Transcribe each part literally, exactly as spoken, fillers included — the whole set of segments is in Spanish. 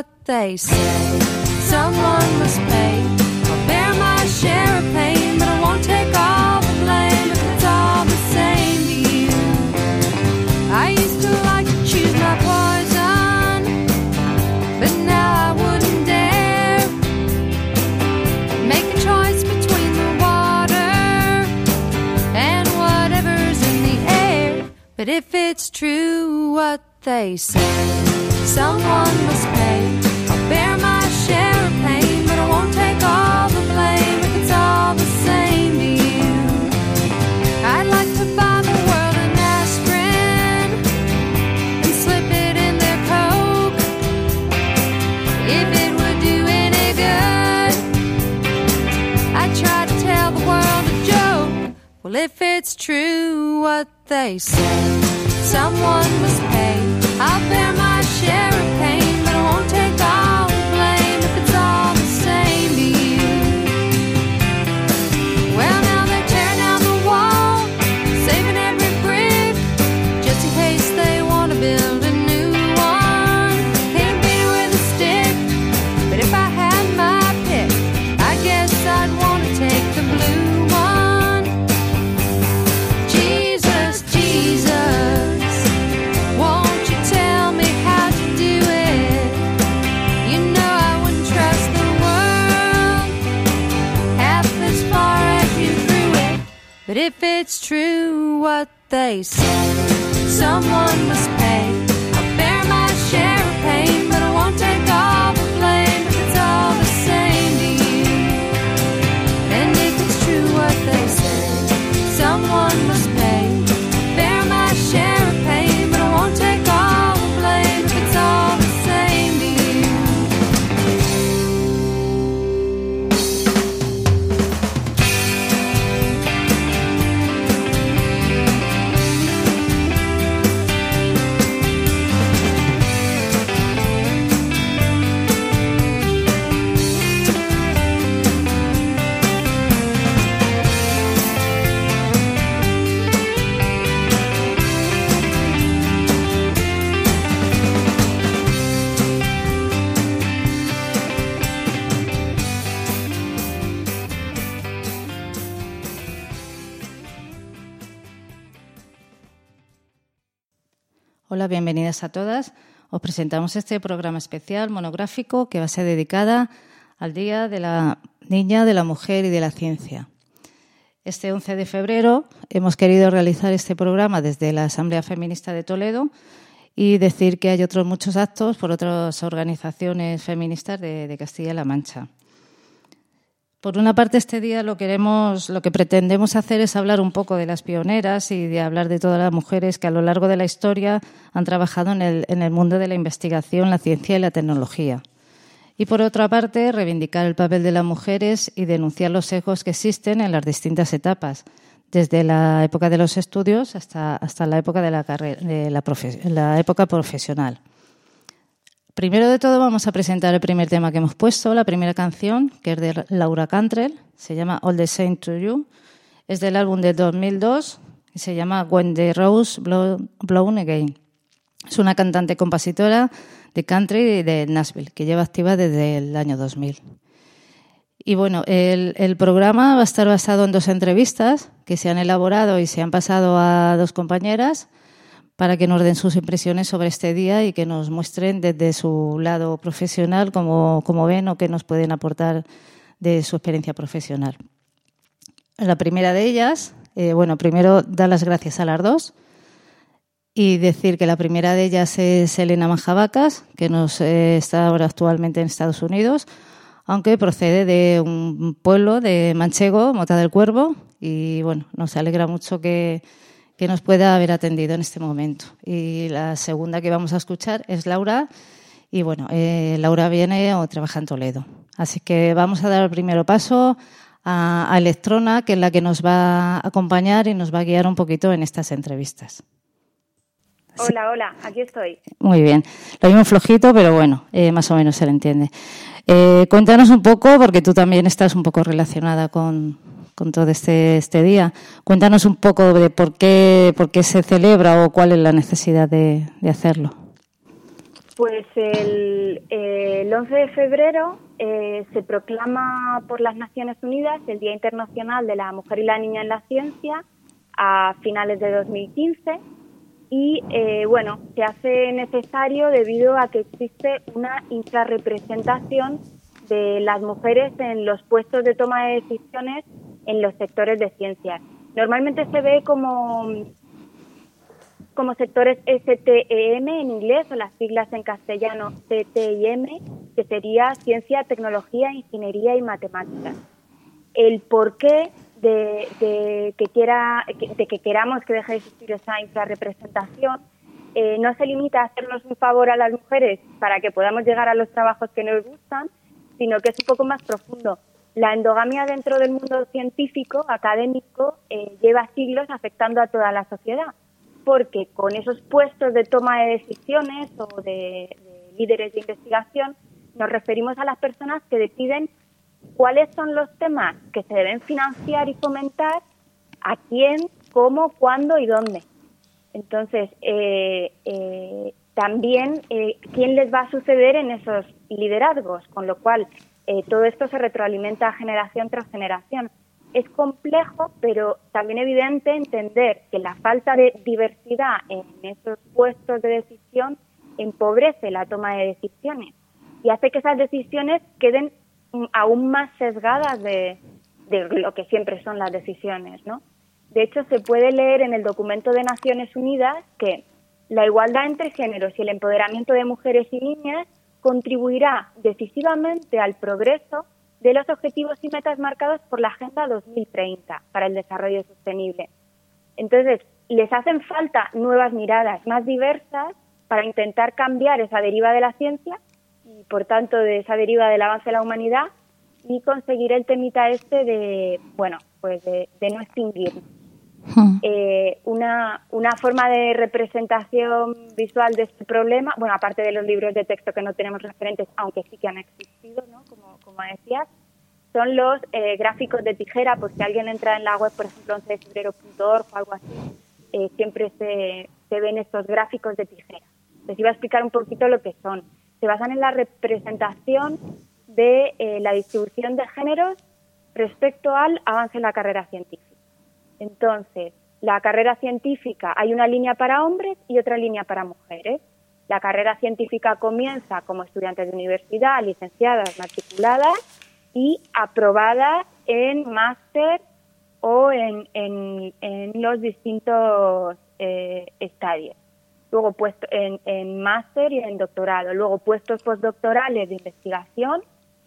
what they say. Someone must pay. I'll bear my share of pain, but I won't take all the blame if it's all the same to you. I used to like to choose my poison, but now I wouldn't dare make a choice between the water and whatever's in the air. But if it's true what they say, someone must pay. I'll bear my share of pain, but I won't take all the blame if it's all the same to you. I'd like to buy the world an aspirin and slip it in their Coke. If it would do any good, I'd try to tell the world a joke. Well, if it's true what they say, someone must pay. I'll bear my share of pain, but I won't take all the blame if it's all the same to you. Well, now they're tearing down the wall, saving every brick, just in case they want to build a new one. Can't beat it with a stick, but if I had my pick, I guess I'd want to take the blue one. Jesus, Jesus, won't you tell me how to do it? You know I wouldn't trust the world half as far as you threw it. But if it's true what they say, someone must pay. I'll bear my share of pain, but I won't take all the blame if it's all the same to you. And if it's true what they say, someone must pay. I'll bear my share of pain, but I won't take all the blame if it's all the same to you. Hola, bienvenidas a todas. Os presentamos este programa especial monográfico que va a ser dedicada al Día de la Niña, de la Mujer y de la Ciencia. Este once de febrero hemos querido realizar este programa desde la Asamblea Feminista de Toledo y decir que hay otros muchos actos por otras organizaciones feministas de, de Castilla-La Mancha. Por una parte, este día lo queremos, lo que pretendemos hacer es hablar un poco de las pioneras y de hablar de todas las mujeres que a lo largo de la historia han trabajado en el, en el mundo de la investigación, la ciencia y la tecnología. Y por otra parte, reivindicar el papel de las mujeres y denunciar los sesgos que existen en las distintas etapas, desde la época de los estudios hasta, hasta la época de la carrera, de la, profe, la época profesional. Primero de todo vamos a presentar el primer tema que hemos puesto, la primera canción, que es de Laura Cantrell, se llama All the Same to You, es del álbum de dos mil dos y se llama When the Rose Blow, Blown Again. Es una cantante compositora de country de Nashville, que lleva activa desde el año dos mil. Y bueno, el, el programa va a estar basado en dos entrevistas que se han elaborado y se han pasado a dos compañeras para que nos den sus impresiones sobre este día y que nos muestren desde su lado profesional cómo, cómo ven o qué nos pueden aportar de su experiencia profesional. La primera de ellas, eh, bueno, primero dar las gracias a las dos y decir que la primera de ellas es Elena Manjabacas, que nos eh, está ahora actualmente en Estados Unidos, aunque procede de un pueblo de Manchego, Mota del Cuervo, y bueno, nos alegra mucho que que nos pueda haber atendido en este momento. Y la segunda que vamos a escuchar es Laura, y bueno, eh, Laura viene o trabaja en Toledo. Así que vamos a dar el primer paso a, a Electrona, que es la que nos va a acompañar y nos va a guiar un poquito en estas entrevistas. Hola, hola, aquí estoy. Muy bien. Lo mismo flojito, pero bueno, eh, más o menos se le entiende. Eh, cuéntanos un poco, porque tú también estás un poco relacionada con... con todo este, este día. Cuéntanos un poco de por qué, por qué se celebra o cuál es la necesidad de, de hacerlo. Pues el, eh, el once de febrero eh, se proclama por las Naciones Unidas el Día Internacional de la Mujer y la Niña en la Ciencia a finales de dos mil quince y, eh, bueno, se hace necesario debido a que existe una infrarrepresentación de las mujeres en los puestos de toma de decisiones en los sectores de ciencias. Normalmente se ve como, como sectores S T E M en inglés o las siglas en castellano C T I M, que sería Ciencia, Tecnología, Ingeniería y Matemáticas. El porqué de, de, que, quiera, de que queramos que deje de existir esa infrarrepresentación eh, no se limita a hacernos un favor a las mujeres para que podamos llegar a los trabajos que nos gustan, sino que es un poco más profundo. La endogamia dentro del mundo científico, académico, eh, lleva siglos afectando a toda la sociedad, porque con esos puestos de toma de decisiones o de, de líderes de investigación nos referimos a las personas que deciden cuáles son los temas que se deben financiar y fomentar, a quién, cómo, cuándo y dónde. Entonces, eh, eh, también eh, quién les va a suceder en esos liderazgos, con lo cual eh, todo esto se retroalimenta generación tras generación. Es complejo, pero también evidente entender que la falta de diversidad en esos puestos de decisión empobrece la toma de decisiones y hace que esas decisiones queden aún más sesgadas de, de lo que siempre son las decisiones, ¿no? De hecho, se puede leer en el documento de Naciones Unidas que la igualdad entre géneros y el empoderamiento de mujeres y niñas contribuirá decisivamente al progreso de los objetivos y metas marcados por la Agenda dos mil treinta para el desarrollo sostenible. Entonces, les hacen falta nuevas miradas más diversas para intentar cambiar esa deriva de la ciencia y, por tanto, de esa deriva del avance de la humanidad y conseguir el temita este de, bueno, pues de, de no extinguirnos. Eh, una, una forma de representación visual de este problema, bueno, aparte de los libros de texto que no tenemos referentes, aunque sí que han existido, ¿no? Como, como decías, son los eh, gráficos de tijera. Por si alguien entra en la web, por ejemplo, once de febrero punto org o algo así, eh, siempre se, se ven estos gráficos de tijera. Les iba a explicar un poquito lo que son. Se basan en la representación de eh, la distribución de géneros respecto al avance en la carrera científica. Entonces, la carrera científica, hay una línea para hombres y otra línea para mujeres. La carrera científica comienza como estudiantes de universidad, licenciadas, matriculadas y aprobadas en máster o en, en, en los distintos eh, estadios. Luego puesto en, en máster y en doctorado. Luego puestos postdoctorales de investigación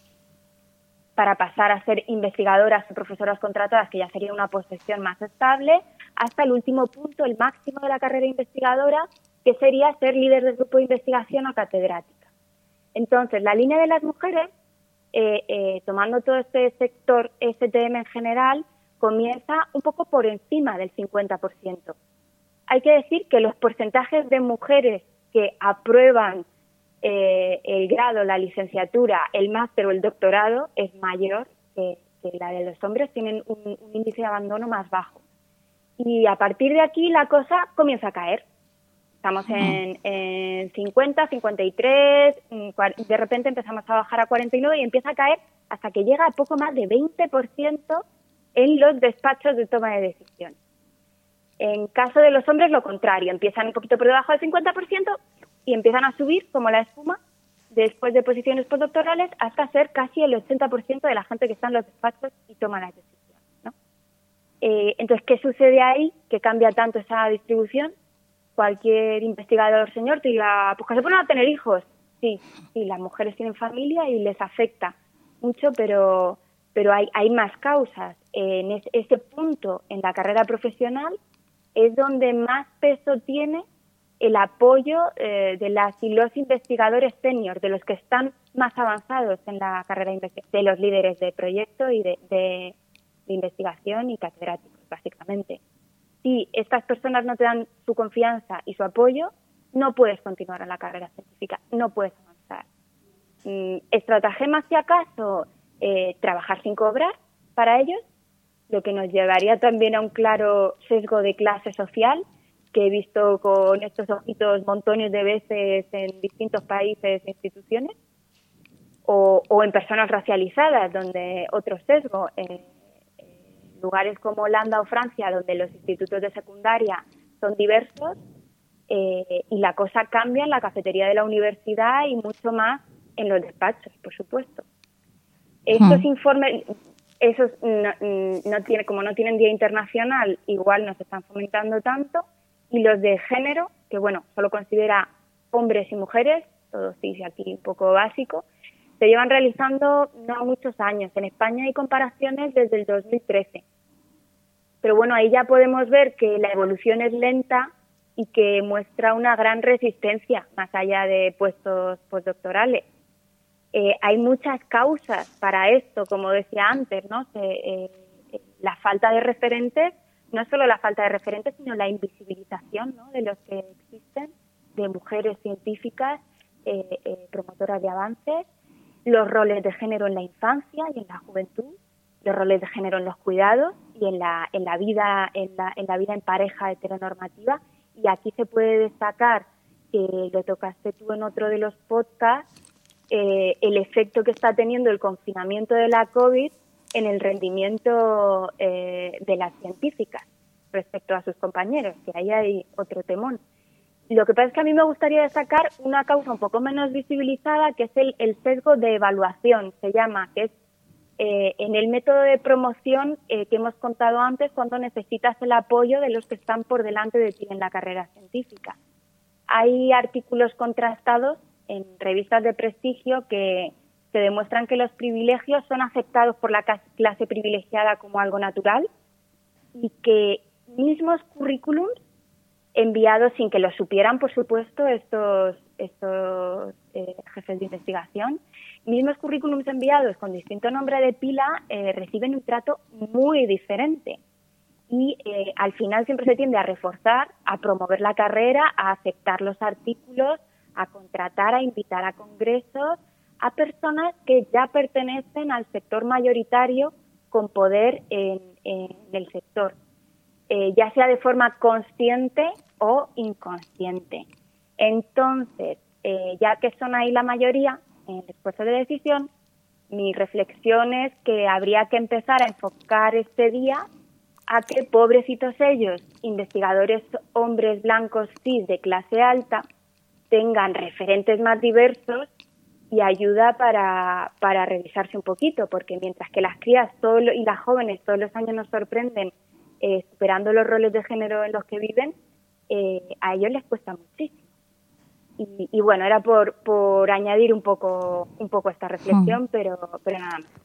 para pasar a ser investigadoras o profesoras contratadas, que ya sería una posición más estable, hasta el último punto, el máximo de la carrera investigadora, que sería ser líder del grupo de investigación o catedrática. Entonces, la línea de las mujeres, eh, eh, tomando todo este sector S T M en general, comienza un poco por encima del cincuenta por ciento. Hay que decir que los porcentajes de mujeres que aprueban Eh, el grado, la licenciatura, el máster o el doctorado es mayor que, que la de los hombres, tienen un, un índice de abandono más bajo. Y a partir de aquí la cosa comienza a caer. Estamos en, en cincuenta, cincuenta y tres, de repente empezamos a bajar a cuarenta y nueve y empieza a caer hasta que llega a poco más de veinte por ciento en los despachos de toma de decisiones. En caso de los hombres, lo contrario, empiezan un poquito por debajo del cincuenta por ciento y empiezan a subir como la espuma después de posiciones postdoctorales hasta ser casi el ochenta por ciento de la gente que está en los despachos y toma las decisiones, ¿no? Eh, entonces, ¿qué sucede ahí que cambia tanto esa distribución? Cualquier investigador señor te diga, pues que se ponen a tener hijos. Sí, sí, las mujeres tienen familia y les afecta mucho, pero, pero hay, hay más causas. En es, ese punto en la carrera profesional es donde más peso tiene el apoyo eh, de las y los investigadores senior, de los que están más avanzados en la carrera de los líderes de proyecto y de, de, de investigación y catedráticos, básicamente. Si estas personas no te dan su confianza y su apoyo, no puedes continuar en la carrera científica, no puedes avanzar. Mm, estratagema, si acaso, eh, trabajar sin cobrar para ellos, lo que nos llevaría también a un claro sesgo de clase social, que he visto con estos ojitos montones de veces en distintos países e instituciones, o, o en personas racializadas, donde otro sesgo, en lugares como Holanda o Francia, donde los institutos de secundaria son diversos, eh, y la cosa cambia en la cafetería de la universidad y mucho más en los despachos, por supuesto. Estos hmm. informes, esos no, no tiene, como no tienen día internacional, igual no se están fomentando tanto, y los de género, que bueno, solo considera hombres y mujeres, todo sí, aquí un poco básico, se llevan realizando no muchos años. En España hay comparaciones desde el dos mil trece. Pero bueno, ahí ya podemos ver que la evolución es lenta y que muestra una gran resistencia, más allá de puestos postdoctorales. Eh, hay muchas causas para esto, como decía antes, ¿no? Se, eh, la falta de referentes, no solo la falta de referentes, sino la invisibilización, ¿no?, de los que existen, de mujeres científicas, eh, eh, promotoras de avances, los roles de género en la infancia y en la juventud, los roles de género en los cuidados y en la, en la vida, en la, en la vida en pareja heteronormativa. Y aquí se puede destacar, que lo tocaste tú en otro de los podcasts, eh, el efecto que está teniendo el confinamiento de la COVID en el rendimiento eh, de las científicas respecto a sus compañeros, que ahí hay otro temón. Lo que pasa es que a mí me gustaría destacar una causa un poco menos visibilizada, que es el, el sesgo de evaluación, se llama, que es eh, en el método de promoción eh, que hemos contado antes, cuando necesitas el apoyo de los que están por delante de ti en la carrera científica. Hay artículos contrastados en revistas de prestigio que, que demuestran que los privilegios son aceptados por la clase privilegiada como algo natural y que mismos currículums enviados sin que lo supieran, por supuesto, estos, estos eh, jefes de investigación, mismos currículums enviados con distinto nombre de pila eh, reciben un trato muy diferente. Y eh, al final siempre se tiende a reforzar, a promover la carrera, a aceptar los artículos, a contratar, a invitar a congresos a personas que ya pertenecen al sector mayoritario con poder en, en el sector. Eh, ya sea de forma consciente o inconsciente. Entonces, eh, ya que son ahí la mayoría en el esfuerzo de decisión, mi reflexión es que habría que empezar a enfocar este día a que pobrecitos ellos, investigadores hombres blancos cis de clase alta, tengan referentes más diversos y ayuda para, para revisarse un poquito, porque mientras que las crías todo lo, y las jóvenes todos los años nos sorprenden Eh, superando los roles de género en los que viven, eh, a ellos les cuesta muchísimo. Y, y bueno, era por, por añadir un poco, un poco esta reflexión, mm. pero, pero nada más.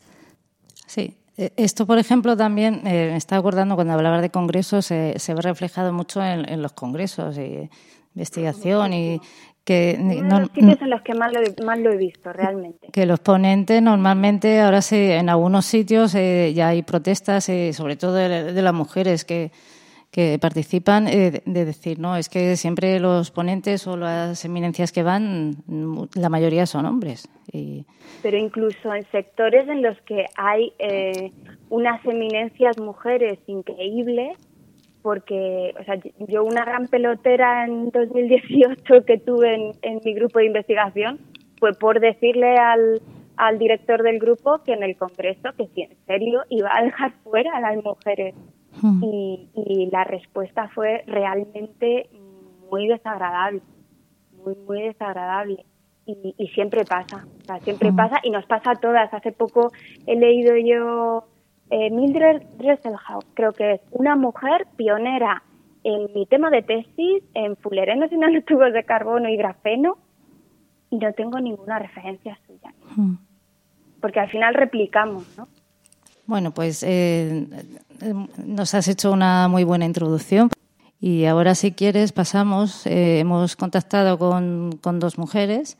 Sí, esto, por ejemplo, también eh, me está acordando cuando hablabas de congresos, eh, se ve reflejado mucho en, en los congresos y investigación y que uno no, de los sitios en los que más lo, más lo he visto realmente. Que los ponentes normalmente, ahora sí, en algunos sitios eh, ya hay protestas, eh, sobre todo de, de las mujeres que, que participan, eh, de, de decir, no, es que siempre los ponentes o las eminencias que van, la mayoría son hombres. Y... Pero incluso en sectores en los que hay eh, unas eminencias mujeres increíbles, porque, o sea, yo una gran pelotera en dos mil dieciocho que tuve en, en mi grupo de investigación fue por decirle al, al director del grupo que en el congreso, que si en serio iba a dejar fuera a las mujeres. Mm. Y, y la respuesta fue realmente muy desagradable, muy, muy desagradable. Y, y siempre pasa, o sea, siempre mm. pasa y nos pasa a todas. Hace poco he leído yo... Eh, Mildred Dresselhaus, creo que es una mujer pionera en mi tema de tesis, en fullerenos y nanotubos de carbono y grafeno, y no tengo ninguna referencia suya. Hmm. Porque al final replicamos, ¿no? Bueno, pues eh, nos has hecho una muy buena introducción. Y ahora, si quieres, pasamos. Eh, hemos contactado con, con dos mujeres.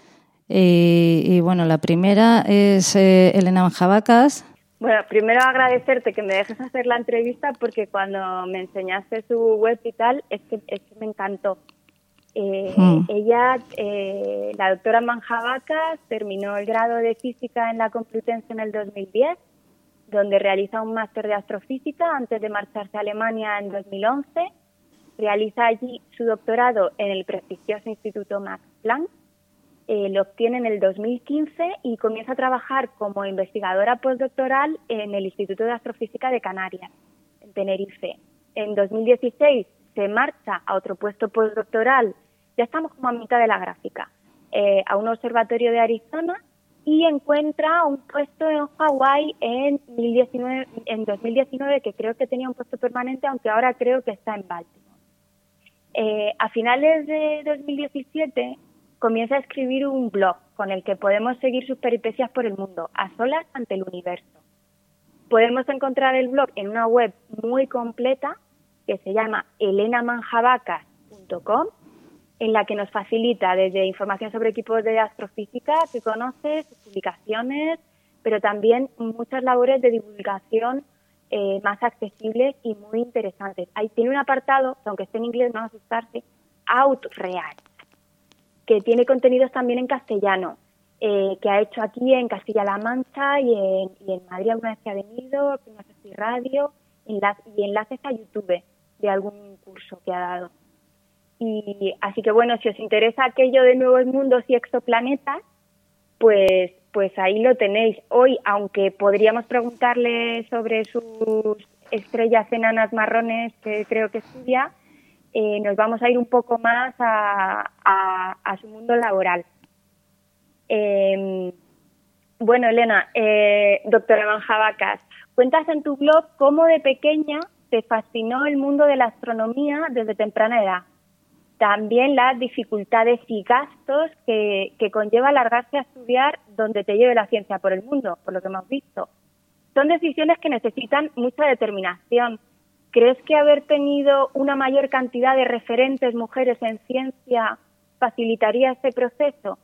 Eh, y bueno, la primera es eh, Elena Manjabacas. Bueno, primero agradecerte que me dejes hacer la entrevista, porque cuando me enseñaste su web y tal, es que, es que me encantó. Eh, mm. Ella, eh, la doctora Manjabacas, terminó el grado de física en la Complutense en el dos mil diez, donde realiza un máster de astrofísica antes de marcharse a Alemania en dos mil once. realiza allí su doctorado en el prestigioso Instituto Max Planck, eh, lo obtiene en el dos mil quince y comienza a trabajar como investigadora postdoctoral en el Instituto de Astrofísica de Canarias, en Tenerife. En dos mil dieciséis se marcha a otro puesto postdoctoral, ya estamos como a mitad de la gráfica, eh, a un observatorio de Arizona, y encuentra un puesto en Hawái en, en dos mil diecinueve, que creo que tenía un puesto permanente, aunque ahora creo que está en Baltimore. Eh, a finales de dos mil diecisiete comienza a escribir un blog con el que podemos seguir sus peripecias por el mundo, a solas ante el universo. Podemos encontrar el blog en una web muy completa que se llama elena manjabacas punto com, en la que nos facilita desde información sobre equipos de astrofísica que conoce, sus publicaciones, pero también muchas labores de divulgación eh, más accesibles y muy interesantes. Ahí tiene un apartado, que aunque esté en inglés, no asustarse, Outreach, que tiene contenidos también en castellano, eh, que ha hecho aquí en Castilla-La Mancha y en, y en Madrid alguna vez que ha venido, no sé si radio, enlace, y enlaces a YouTube de algún curso que ha dado. Y así que bueno, si os interesa aquello de nuevos mundos y exoplanetas, pues pues ahí lo tenéis. Hoy, aunque podríamos preguntarle sobre sus estrellas enanas marrones que creo que estudia, eh, nos vamos a ir un poco más a, a, a su mundo laboral. Eh, bueno, Elena, eh, doctora Manjabacas, cuentas en tu blog cómo de pequeña te fascinó el mundo de la astronomía desde temprana edad. También las dificultades y gastos que, que conlleva largarse a estudiar donde te lleve la ciencia por el mundo, por lo que hemos visto. Son decisiones que necesitan mucha determinación. ¿Crees que haber tenido una mayor cantidad de referentes mujeres en ciencia facilitaría este proceso?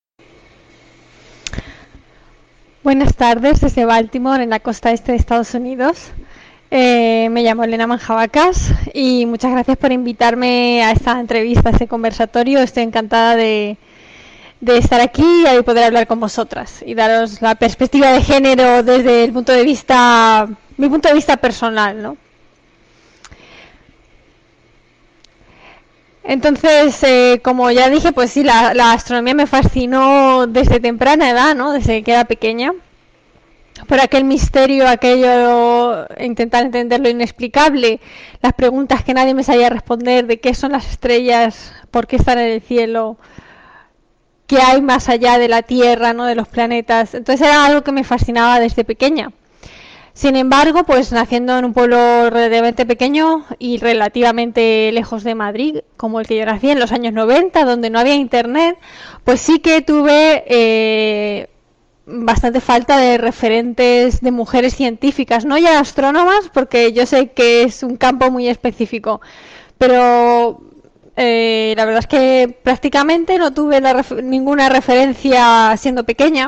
Buenas tardes desde Baltimore, en la costa este de Estados Unidos. Eh, me llamo Elena Manjabacas y muchas gracias por invitarme a esta entrevista, a este conversatorio. Estoy encantada de, de estar aquí y poder hablar con vosotras y daros la perspectiva de género desde el punto de vista, mi punto de vista personal, ¿no? Entonces, eh, como ya dije, pues sí, la, la astronomía me fascinó desde temprana edad, ¿no? Desde que era pequeña. Por aquel misterio, aquello, intentar entender lo inexplicable, las preguntas que nadie me sabía responder de qué son las estrellas, por qué están en el cielo, qué hay más allá de la Tierra, ¿no? De los planetas. Entonces era algo que me fascinaba desde pequeña. Sin embargo, pues naciendo en un pueblo relativamente pequeño y relativamente lejos de Madrid, como el que yo nací en los años noventa, donde no había internet, pues sí que tuve eh, bastante falta de referentes de mujeres científicas, no ya astrónomas, porque yo sé que es un campo muy específico, pero eh, la verdad es que prácticamente no tuve la ref- ninguna referencia siendo pequeña.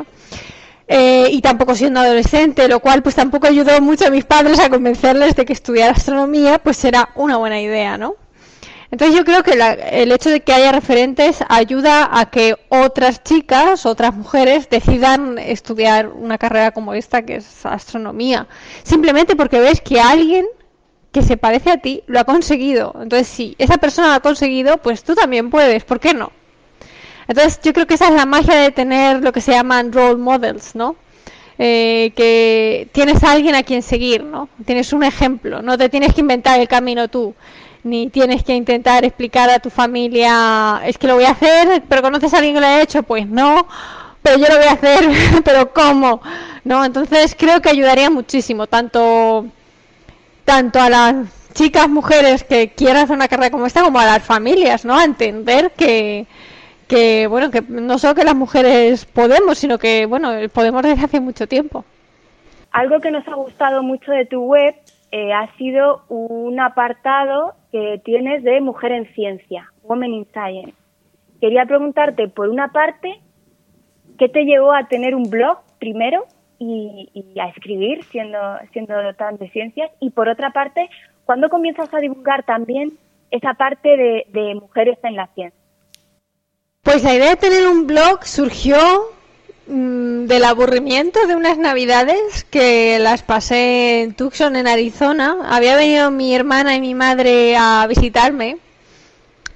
Eh, y tampoco siendo adolescente, lo cual pues tampoco ayudó mucho a mis padres a convencerles de que estudiar astronomía pues era una buena idea, ¿no? Entonces yo creo que la, el hecho de que haya referentes ayuda a que otras chicas, otras mujeres decidan estudiar una carrera como esta, que es astronomía, simplemente porque ves que alguien que se parece a ti lo ha conseguido. Entonces si esa persona lo ha conseguido, pues tú también puedes, ¿por qué no? Entonces yo creo que esa es la magia de tener lo que se llaman role models, ¿no? Eh, que tienes a alguien a quien seguir, ¿no? Tienes un ejemplo, no te tienes que inventar el camino tú, ni tienes que intentar explicar a tu familia, es que lo voy a hacer, pero ¿conoces a alguien que lo haya hecho? Pues no, pero yo lo voy a hacer, pero ¿cómo? ¿No? Entonces creo que ayudaría muchísimo, tanto, tanto a las chicas, mujeres que quieran hacer una carrera como esta, como a las familias, ¿no? A entender que que bueno, que no solo que las mujeres podemos, sino que bueno, podemos desde hace mucho tiempo. Algo que nos ha gustado mucho de tu web eh, ha sido un apartado que tienes de Mujer en Ciencia, Women in Science. Quería preguntarte, por una parte, ¿qué te llevó a tener un blog primero y, y a escribir siendo, siendo tan de ciencias? Y por otra parte, ¿cuándo comienzas a divulgar también esa parte de, de mujeres en la ciencia? Pues la idea de tener un blog surgió mmm, del aburrimiento de unas navidades que las pasé en Tucson, en Arizona. Había venido mi hermana y mi madre a visitarme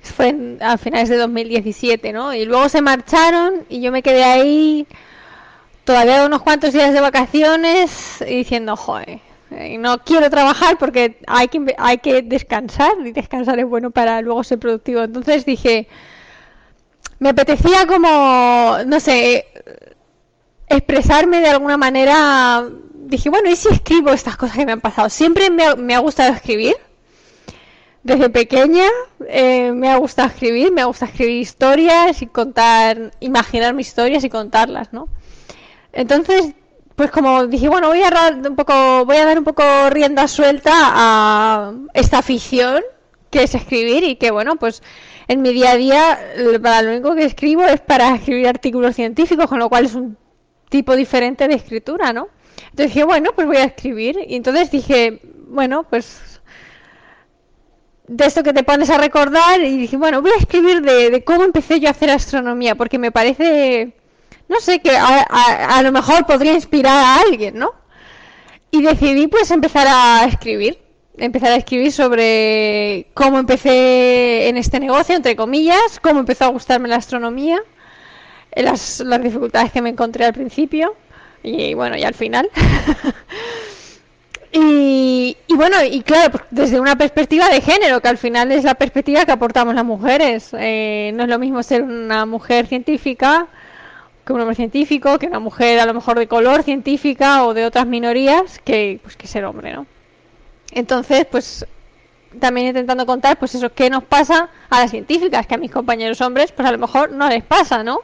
Fue en, a finales de dos mil diecisiete, ¿no? Y luego se marcharon y yo me quedé ahí todavía unos cuantos días de vacaciones y diciendo, joder, no quiero trabajar porque hay que, hay que descansar y descansar es bueno para luego ser productivo. Entonces dije, me apetecía como, no sé, expresarme de alguna manera. Dije, bueno, ¿y si escribo estas cosas que me han pasado? Siempre me ha, me ha gustado escribir. Desde pequeña eh, me ha gustado escribir, me ha gustado escribir historias y contar, imaginar mis historias y contarlas, ¿no? Entonces, pues como dije, bueno, voy a dar un poco, voy a dar un poco rienda suelta a esta afición que es escribir y que, bueno, pues en mi día a día para lo único que escribo es para escribir artículos científicos, con lo cual es un tipo diferente de escritura, ¿no? Entonces dije, bueno, pues voy a escribir. Y entonces dije, bueno, pues de esto que te pones a recordar, y dije, bueno, voy a escribir de, de cómo empecé yo a hacer astronomía, porque me parece, no sé, que a, a, a lo mejor podría inspirar a alguien, ¿no? Y decidí pues empezar a escribir, empezar a escribir sobre cómo empecé en este negocio, entre comillas, cómo empezó a gustarme la astronomía, las, las dificultades que me encontré al principio, y bueno, y al final. Y, y bueno, y claro, pues desde una perspectiva de género, que al final es la perspectiva que aportamos las mujeres. Eh, no es lo mismo ser una mujer científica que un hombre científico, que una mujer a lo mejor de color científica o de otras minorías, que pues que ser hombre, ¿no? Entonces, pues también intentando contar, pues eso, qué nos pasa a las científicas, que a mis compañeros hombres, pues a lo mejor no les pasa, ¿no?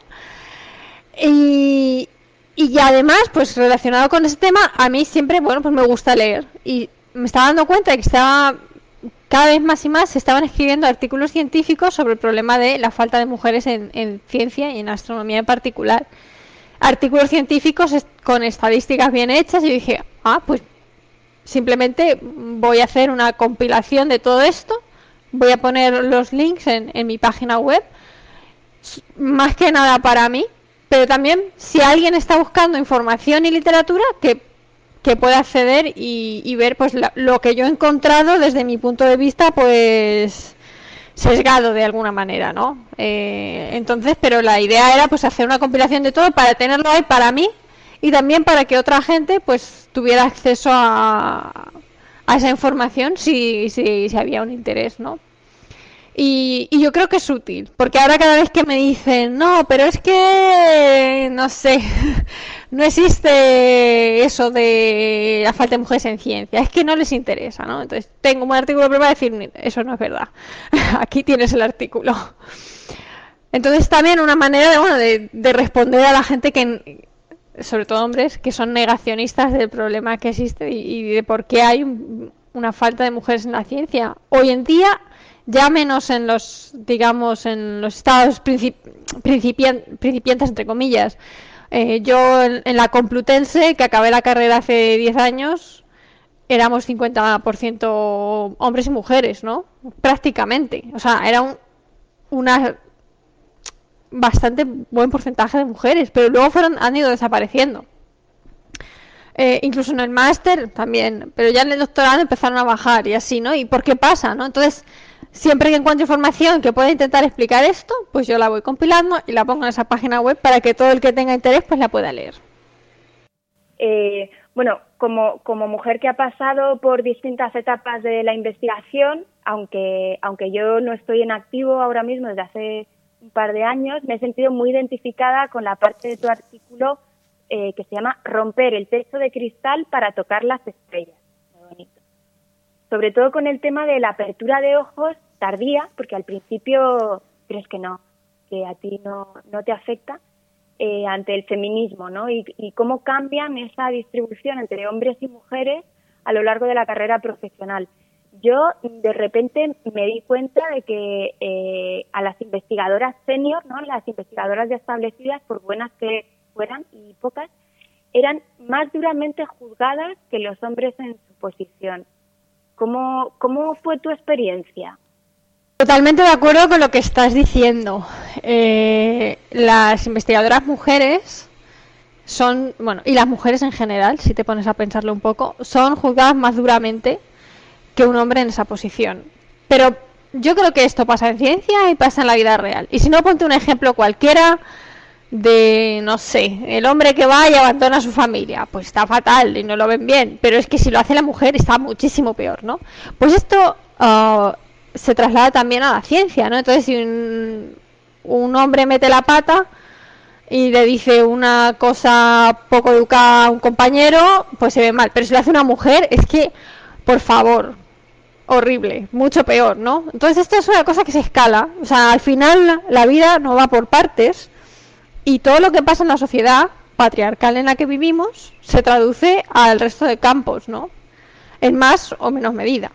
Y... Y además, pues relacionado con ese tema, a mí siempre, bueno, pues me gusta leer. Y me estaba dando cuenta de que estaba cada vez más y más se estaban escribiendo artículos científicos sobre el problema de la falta de mujeres en, en ciencia y en astronomía en particular. Artículos científicos con estadísticas bien hechas, y yo dije, ah, pues simplemente voy a hacer una compilación de todo esto, voy a poner los links en, en mi página web, más que nada para mí. Pero también, si alguien está buscando información y literatura, que, que pueda acceder y, y ver pues la, lo que yo he encontrado desde mi punto de vista, pues sesgado de alguna manera, ¿no? Eh, entonces, pero la idea era pues hacer una compilación de todo para tenerlo ahí para mí y también para que otra gente pues tuviera acceso a, a esa información si, si, si había un interés, ¿no? Y, y yo creo que es útil, porque ahora cada vez que me dicen, no, pero es que, no sé, no existe eso de la falta de mujeres en ciencia, es que no les interesa, ¿no? Entonces tengo un artículo para decir, eso no es verdad, aquí tienes el artículo. Entonces también una manera de, bueno, de, de responder a la gente que, sobre todo hombres, que son negacionistas del problema que existe y, y de por qué hay un, una falta de mujeres en la ciencia. Hoy en día, ya menos en los, digamos, en los estados princip principian principiantes, entre comillas. Eh, yo en, en la Complutense, que acabé la carrera hace diez años, éramos cincuenta por ciento hombres y mujeres, ¿no? Prácticamente. O sea, era un una bastante buen porcentaje de mujeres, pero luego fueron han ido desapareciendo. Eh, incluso en el máster también, pero ya en el doctorado empezaron a bajar y así, ¿no? ¿Y por qué pasa, no? Entonces, siempre que encuentro información que pueda intentar explicar esto, pues yo la voy compilando y la pongo en esa página web para que todo el que tenga interés pues la pueda leer. Eh, bueno, como, como mujer que ha pasado por distintas etapas de la investigación, aunque, aunque yo no estoy en activo ahora mismo desde hace un par de años, me he sentido muy identificada con la parte de tu artículo eh, que se llama Romper el techo de cristal para tocar las estrellas. Muy bonito. Sobre todo con el tema de la apertura de ojos tardía, porque al principio crees que no, que a ti no, no te afecta, eh, ante el feminismo, ¿no? Y, y cómo cambian esa distribución entre hombres y mujeres a lo largo de la carrera profesional. Yo de repente me di cuenta de que eh, a las investigadoras senior, ¿no? Las investigadoras ya establecidas, por buenas que fueran y pocas, eran más duramente juzgadas que los hombres en su posición. ¿Cómo, cómo fue tu experiencia? Totalmente de acuerdo con lo que estás diciendo. Eh, las investigadoras mujeres son, bueno, y las mujeres en general, si te pones a pensarlo un poco, son juzgadas más duramente que un hombre en esa posición. Pero yo creo que esto pasa en ciencia y pasa en la vida real. Y si no, ponte un ejemplo cualquiera de, no sé, el hombre que va y abandona a su familia. Pues está fatal y no lo ven bien. Pero es que si lo hace la mujer está muchísimo peor, ¿no? Pues esto uh, se traslada también a la ciencia, ¿no? Entonces, si un, un hombre mete la pata y le dice una cosa poco educada a un compañero, pues se ve mal. Pero si lo hace una mujer, es que, por favor, horrible, mucho peor, ¿no? Entonces esto es una cosa que se escala. O sea, al final la vida no va por partes y todo lo que pasa en la sociedad patriarcal en la que vivimos se traduce al resto de campos, ¿no? En más o menos medida.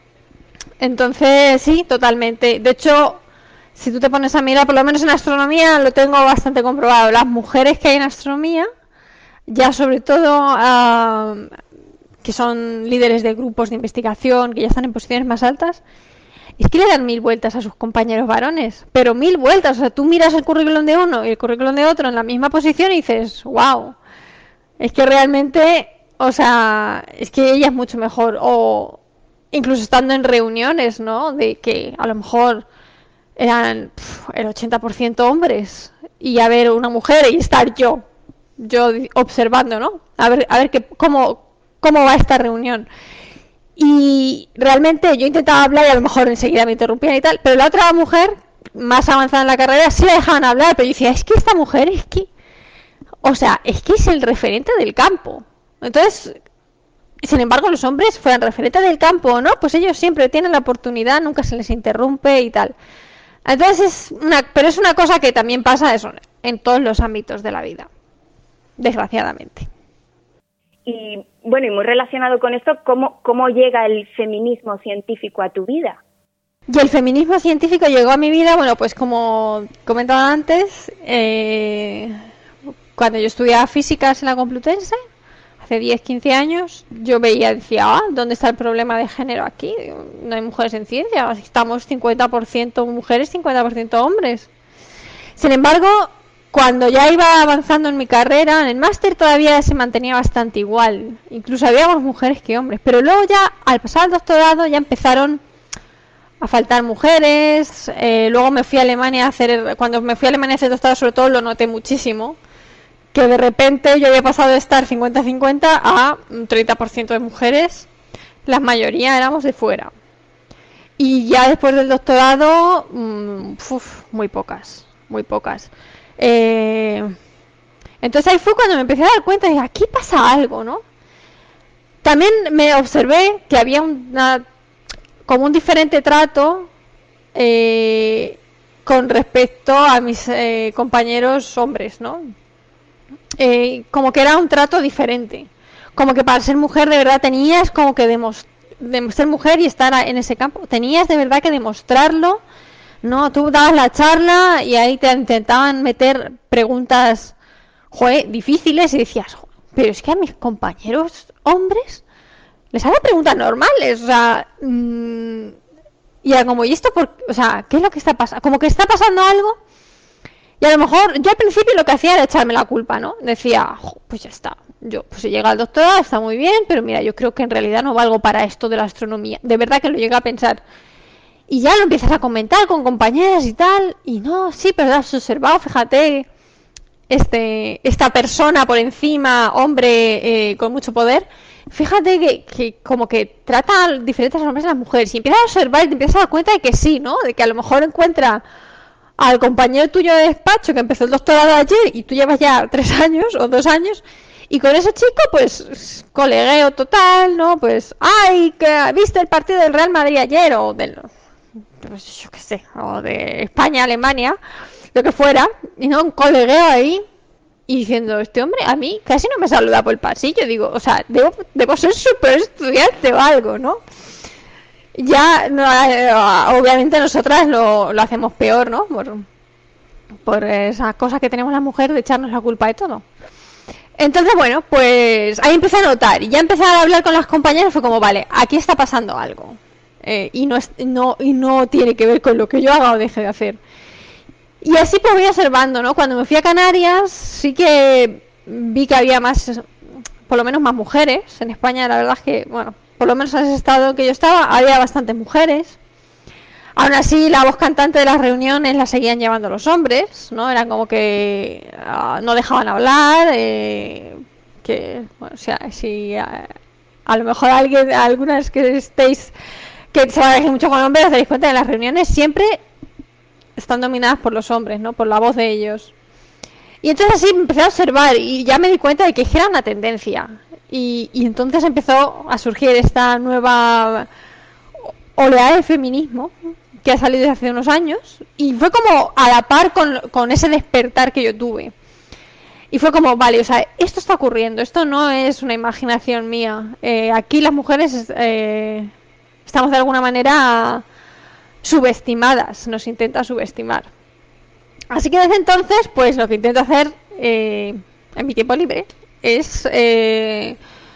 Entonces, sí, totalmente. De hecho, si tú te pones a mirar, por lo menos en astronomía lo tengo bastante comprobado. Las mujeres que hay en astronomía, ya sobre todo uh, que son líderes de grupos de investigación, que ya están en posiciones más altas, es que le dan mil vueltas a sus compañeros varones, pero mil vueltas. O sea, tú miras el currículum de uno y el currículum de otro en la misma posición y dices, wow, es que realmente, o sea, es que ella es mucho mejor. O incluso estando en reuniones, ¿no? De que a lo mejor eran pff, el ochenta por ciento hombres y a ver una mujer y estar yo, yo observando, ¿no? A ver, a ver que, cómo, cómo va esta reunión. Y realmente yo intentaba hablar y a lo mejor enseguida me interrumpían y tal, pero la otra mujer, más avanzada en la carrera, sí la dejaban hablar, pero yo decía, es que esta mujer es que, o sea, es que es el referente del campo. Entonces, sin embargo, los hombres fueran referentes del campo o no, pues ellos siempre tienen la oportunidad, nunca se les interrumpe y tal. Entonces, es una, pero es una cosa que también pasa eso en todos los ámbitos de la vida, desgraciadamente. Y bueno, y muy relacionado con esto, ¿cómo, cómo llega el feminismo científico a tu vida? Y el feminismo científico llegó a mi vida, bueno, pues como comentaba antes, eh, cuando yo estudiaba físicas en la Complutense, hace diez, quince años, yo veía, decía, ah, ¿dónde está el problema de género aquí? No hay mujeres en ciencia, estamos cincuenta por ciento mujeres, cincuenta por ciento hombres. Sin embargo, cuando ya iba avanzando en mi carrera, en el máster todavía se mantenía bastante igual. Incluso había más mujeres que hombres. Pero luego ya, al pasar al doctorado, ya empezaron a faltar mujeres. Eh, luego me fui a Alemania a hacer... Cuando me fui a Alemania a hacer doctorado, sobre todo, lo noté muchísimo. Que de repente yo había pasado de estar cincuenta cincuenta a un treinta por ciento de mujeres. La mayoría éramos de fuera. Y ya después del doctorado, mmm, uf, muy pocas, muy pocas. Eh, entonces ahí fue cuando me empecé a dar cuenta de que aquí pasa algo, ¿no? También me observé que había una, como un diferente trato eh, con respecto a mis eh, compañeros hombres, ¿no? Eh, como que era un trato diferente, como que para ser mujer de verdad tenías como que demostrar, de ser mujer y estar en ese campo, tenías de verdad que demostrarlo. No, tú dabas la charla y ahí te intentaban meter preguntas, joder, difíciles y decías, pero es que a mis compañeros hombres les hago preguntas normales, o sea, mmm, y era como, ¿y esto por, o sea, qué es lo que está pasando? Como que está pasando algo y a lo mejor yo al principio lo que hacía era echarme la culpa, ¿no? Decía, pues ya está, yo pues si llega al doctorado está muy bien, pero mira, yo creo que en realidad no valgo para esto de la astronomía, de verdad que lo llegué a pensar. Y ya lo empiezas a comentar con compañeras y tal, y no, sí, pero has observado, fíjate, este, esta persona por encima, hombre eh, con mucho poder, fíjate que, que como que trata diferentes a los hombres y a las mujeres, y empiezas a observar y te empiezas a dar cuenta de que sí, ¿no? De que a lo mejor encuentra al compañero tuyo de despacho que empezó el doctorado ayer y tú llevas ya tres años o dos años, y con ese chico, pues, colegueo total, ¿no? Pues, ay, que viste el partido del Real Madrid ayer, o del... pues yo qué sé, o de España, Alemania, lo que fuera, y no un colegueo ahí, y diciendo, este hombre a mí casi no me saluda por el pasillo, digo, o sea, debo, debo ser súper estudiante o algo, ¿no? Ya, no, eh, obviamente nosotras lo, lo hacemos peor, ¿no? Por, por esa cosa que tenemos las mujeres de echarnos la culpa de todo. Entonces, bueno, pues ahí empecé a notar, y ya empecé a hablar con las compañeras, fue como, vale, aquí está pasando algo. Eh, y no, es, no y no tiene que ver con lo que yo haga o deje de hacer. Y así pues voy observando, ¿no? Cuando me fui a Canarias sí que vi que había más, por lo menos más mujeres. En España la verdad es que, bueno, por lo menos en ese estado que yo estaba había bastantes mujeres. Aún así, la voz cantante de las reuniones la seguían llevando los hombres, ¿no? Eran como que uh, no dejaban hablar, eh, que, bueno, o sea, si uh, a lo mejor alguien, algunas que estéis, que se van a elegir mucho con hombres, os daréis cuenta que las reuniones siempre están dominadas por los hombres, ¿no? Por la voz de ellos. Y entonces así empecé a observar y ya me di cuenta de que era una tendencia. Y, y entonces empezó a surgir esta nueva oleada de feminismo que ha salido desde hace unos años y fue como a la par con, con ese despertar que yo tuve. Y fue como, vale, o sea, esto está ocurriendo, esto no es una imaginación mía. Eh, aquí las mujeres eh, estamos de alguna manera subestimadas, nos intenta subestimar. Así que desde entonces, pues lo que intento hacer eh, en mi tiempo libre es eh,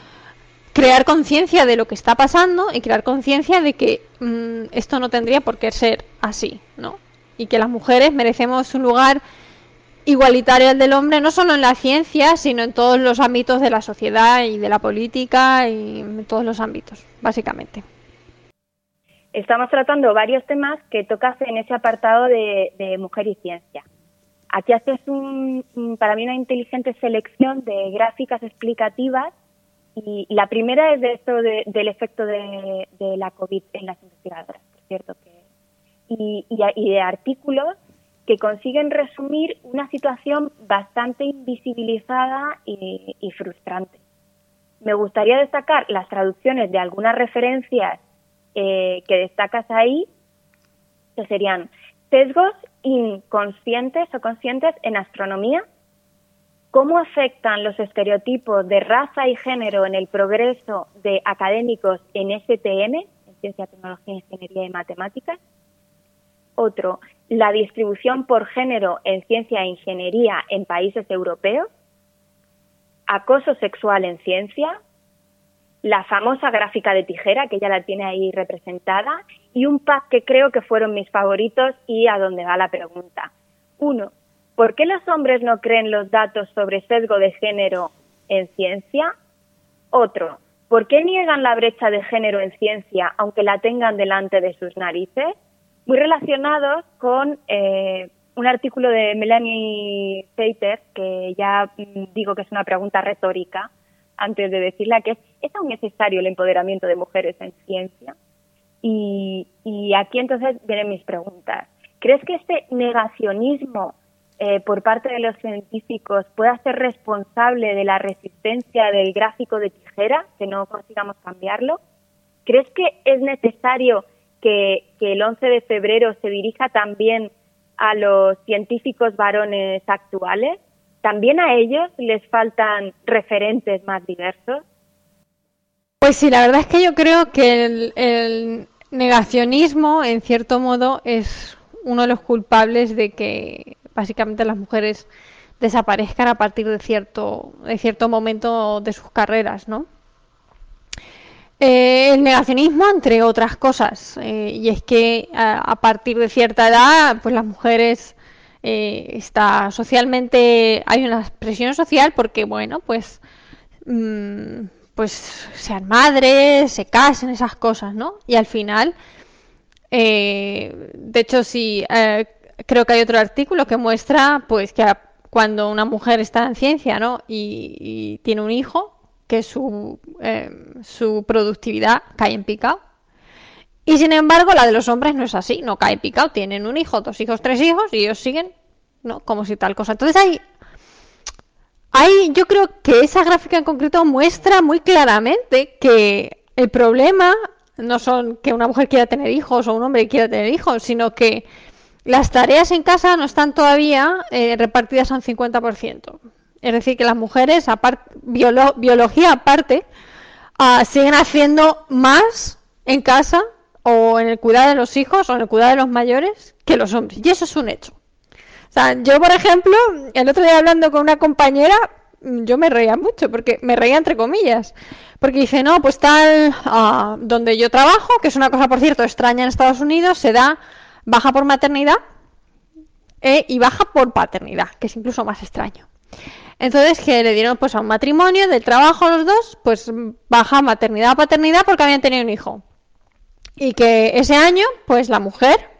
crear conciencia de lo que está pasando y crear conciencia de que mmm, esto no tendría por qué ser así, ¿no? Y que las mujeres merecemos un lugar igualitario al del hombre, no solo en la ciencia, sino en todos los ámbitos de la sociedad y de la política y en todos los ámbitos, básicamente. Estamos tratando varios temas que tocas en ese apartado de, de mujer y ciencia. Aquí haces un, para mí una inteligente selección de gráficas explicativas y la primera es de esto de, del efecto de, de la COVID en las investigadoras, por cierto, que, y, y, y de artículos que consiguen resumir una situación bastante invisibilizada y, y frustrante. Me gustaría destacar las traducciones de algunas referencias eh, que destacas ahí, que serían sesgos inconscientes o conscientes en astronomía, cómo afectan los estereotipos de raza y género en el progreso de académicos en S T M, en Ciencia, Tecnología, Ingeniería y Matemáticas. Otro, la distribución por género en ciencia e ingeniería en países europeos. Acoso sexual en ciencia. La famosa gráfica de tijera, que ya la tiene ahí representada. Y un pack que creo que fueron mis favoritos y a donde va la pregunta. Uno, ¿por qué los hombres no creen los datos sobre sesgo de género en ciencia? Otro, ¿por qué niegan la brecha de género en ciencia aunque la tengan delante de sus narices? Muy relacionados con eh, un artículo de Melanie Sater, que ya digo que es una pregunta retórica, antes de decirla, que es, ¿es aún necesario el empoderamiento de mujeres en ciencia? Y, y aquí entonces vienen mis preguntas. ¿Crees que este negacionismo eh, por parte de los científicos pueda ser responsable de la resistencia del gráfico de tijera, que no consigamos cambiarlo? ¿Crees que es necesario que, que el once de febrero se dirija también a los científicos varones actuales? ¿También a ellos les faltan referentes más diversos? Pues sí, la verdad es que yo creo que el, el negacionismo, en cierto modo, es uno de los culpables de que básicamente las mujeres desaparezcan a partir de cierto, de cierto momento de sus carreras, ¿no? Eh, el negacionismo, entre otras cosas, eh, y es que a, a partir de cierta edad, pues las mujeres eh, está socialmente, hay una presión social porque, bueno, pues, mmm, pues sean madres, se casen, esas cosas, ¿no? Y al final, eh, de hecho, sí, eh, creo que hay otro artículo que muestra, pues, que a, cuando una mujer está en ciencia, ¿no? Y, y tiene un hijo, que su, eh, su productividad cae en picado. Y sin embargo, la de los hombres no es así, no cae en picado. Tienen un hijo, dos hijos, tres hijos y ellos siguen, ¿no? Como si tal cosa. Entonces hay, hay, yo creo que esa gráfica en concreto muestra muy claramente que el problema no son que una mujer quiera tener hijos o un hombre quiera tener hijos, sino que las tareas en casa no están todavía eh, repartidas a un cincuenta por ciento. Es decir, que las mujeres, aparte, biolo, biología aparte, uh, siguen haciendo más en casa o en el cuidado de los hijos o en el cuidado de los mayores que los hombres. Y eso es un hecho. O sea, yo, por ejemplo, el otro día hablando con una compañera, yo me reía mucho, porque me reía entre comillas. Porque dice, no, pues tal, uh, donde yo trabajo, que es una cosa, por cierto, extraña en Estados Unidos, se da baja por maternidad eh, y baja por paternidad, que es incluso más extraño. Entonces, que le dieron pues a un matrimonio del trabajo los dos, pues baja maternidad o paternidad porque habían tenido un hijo. Y que ese año, pues la mujer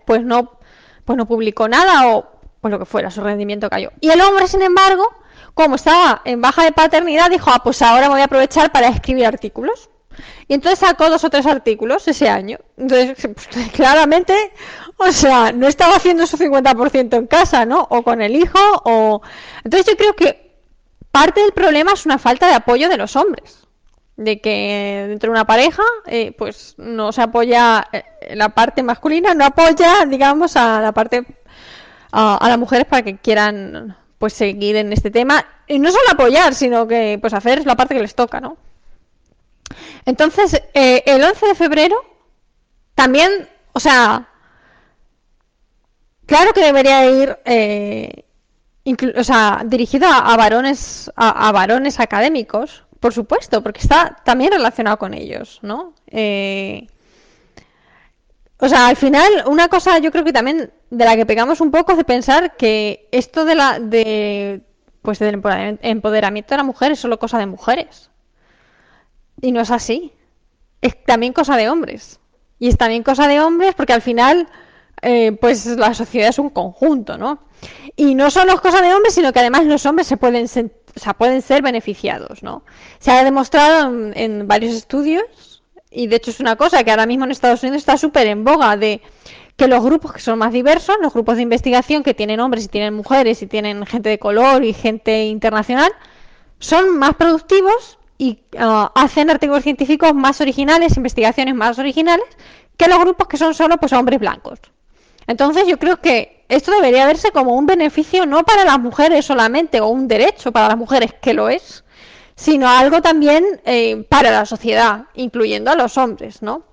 pues no, pues no publicó nada o pues lo que fuera, su rendimiento cayó. Y el hombre, sin embargo, como estaba en baja de paternidad, dijo, ah, pues ahora me voy a aprovechar para escribir artículos. Y entonces sacó dos o tres artículos ese año. Entonces, pues, claramente, o sea, no estaba haciendo su cincuenta por ciento en casa, ¿no? O con el hijo, o... Entonces yo creo que parte del problema es una falta de apoyo de los hombres. De que dentro de una pareja, eh, pues no se apoya, eh, la parte masculina no apoya, digamos, a la parte... A, a las mujeres para que quieran pues seguir en este tema y no solo apoyar, sino que pues hacer la parte que les toca, ¿no? Entonces, eh, el once de febrero también, o sea, claro que debería ir eh, inclu- o sea, dirigido a, a varones a, a varones académicos, por supuesto, porque está también relacionado con ellos, ¿no? Eh, O sea, al final, una cosa yo creo que también de la que pegamos un poco es de pensar que esto de la de pues del empoderamiento de la mujer es solo cosa de mujeres. Y no es así. Es también cosa de hombres. Y es también cosa de hombres porque al final eh, pues la sociedad es un conjunto, ¿no? Y no solo es cosa de hombres, sino que además los hombres se pueden ser, o sea, pueden ser beneficiados, ¿no? Se ha demostrado en, en varios estudios. Y de hecho es una cosa que ahora mismo en Estados Unidos está súper en boga, de que los grupos que son más diversos, los grupos de investigación que tienen hombres y tienen mujeres y tienen gente de color y gente internacional, son más productivos y uh, hacen artículos científicos más originales, investigaciones más originales, que los grupos que son solo pues hombres blancos. Entonces yo creo que esto debería verse como un beneficio no para las mujeres solamente, o un derecho para las mujeres, que lo es, sino algo también eh, para la sociedad, incluyendo a los hombres, ¿no?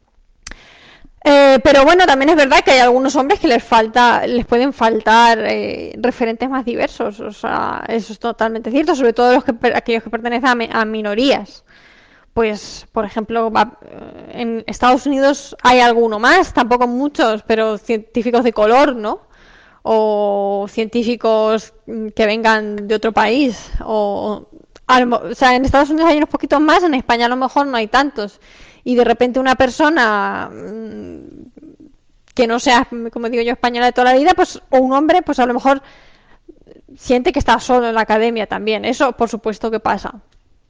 Eh, pero bueno, también es verdad que hay algunos hombres que les falta, les pueden faltar eh, referentes más diversos, o sea, eso es totalmente cierto, sobre todo los que, aquellos que pertenecen a, me, a minorías. Pues, por ejemplo, en Estados Unidos hay alguno más, tampoco muchos, pero científicos de color, ¿no? O científicos que vengan de otro país, o... O sea, en Estados Unidos hay unos poquitos más, en España a lo mejor no hay tantos. Y de repente una persona que no sea, como digo yo, española de toda la vida, pues, o un hombre, pues a lo mejor siente que está solo en la academia también. Eso, por supuesto, que pasa.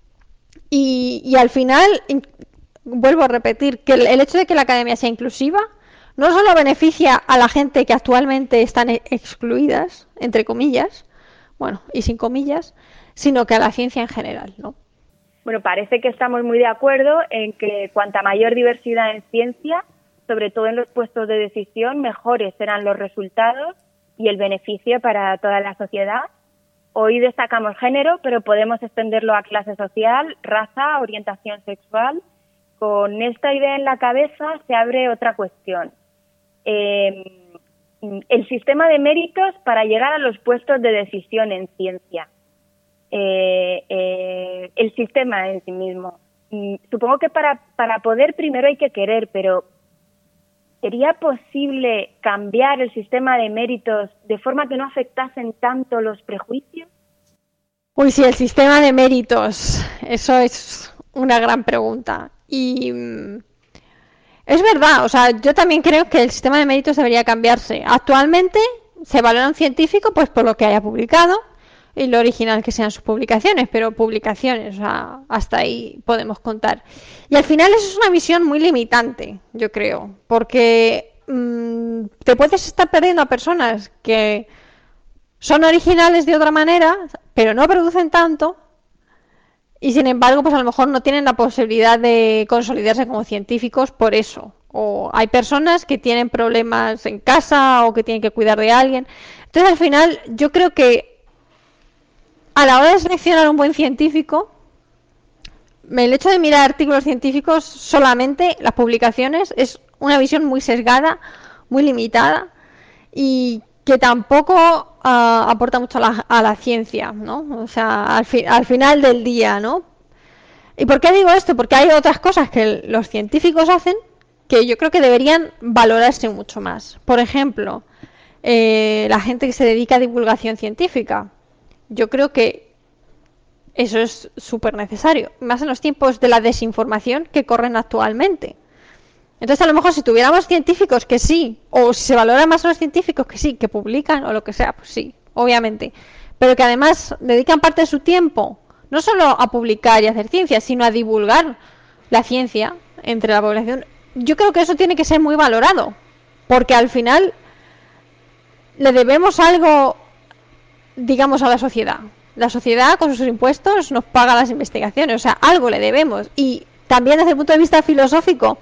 Y, y al final, vuelvo a repetir, que el, el hecho de que la academia sea inclusiva no solo beneficia a la gente que actualmente están excluidas, entre comillas, bueno, y sin comillas, sino que a la ciencia en general, ¿no? Bueno, parece que estamos muy de acuerdo en que cuanta mayor diversidad en ciencia, sobre todo en los puestos de decisión, mejores serán los resultados y el beneficio para toda la sociedad. Hoy destacamos género, pero podemos extenderlo a clase social, raza, orientación sexual. Con esta idea en la cabeza se abre otra cuestión. Eh, el sistema de méritos para llegar a los puestos de decisión en ciencia. Eh, eh, el sistema en sí mismo. Y supongo que para, para poder primero hay que querer, pero ¿sería posible cambiar el sistema de méritos de forma que no afectasen tanto los prejuicios? Uy, sí, el sistema de méritos, eso es una gran pregunta. Y es verdad, o sea, yo también creo que el sistema de méritos debería cambiarse. Actualmente se valora un científico pues por lo que haya publicado y lo original que sean sus publicaciones, pero publicaciones, o sea, hasta ahí podemos contar. Y al final eso es una visión muy limitante, yo creo, porque mmm, te puedes estar perdiendo a personas que son originales de otra manera, pero no producen tanto, y sin embargo, pues a lo mejor no tienen la posibilidad de consolidarse como científicos por eso. O hay personas que tienen problemas en casa o que tienen que cuidar de alguien. Entonces, al final, yo creo que a la hora de seleccionar un buen científico, el hecho de mirar artículos científicos solamente, las publicaciones, es una visión muy sesgada, muy limitada y que tampoco uh, aporta mucho a la, a la ciencia, ¿no? O sea, al, fi al final del día, ¿no? ¿Y por qué digo esto? Porque hay otras cosas que los científicos hacen que yo creo que deberían valorarse mucho más. Por ejemplo, eh, la gente que se dedica a divulgación científica. Yo creo que eso es súper necesario, más en los tiempos de la desinformación que corren actualmente. Entonces, a lo mejor si tuviéramos científicos que sí, o si se valoran más a los científicos que sí, que publican o lo que sea, pues sí, obviamente. Pero que además dedican parte de su tiempo no solo a publicar y hacer ciencia, sino a divulgar la ciencia entre la población. Yo creo que eso tiene que ser muy valorado, porque al final le debemos algo, digamos, a la sociedad. La sociedad con sus impuestos nos paga las investigaciones, o sea, algo le debemos. Y también desde el punto de vista filosófico,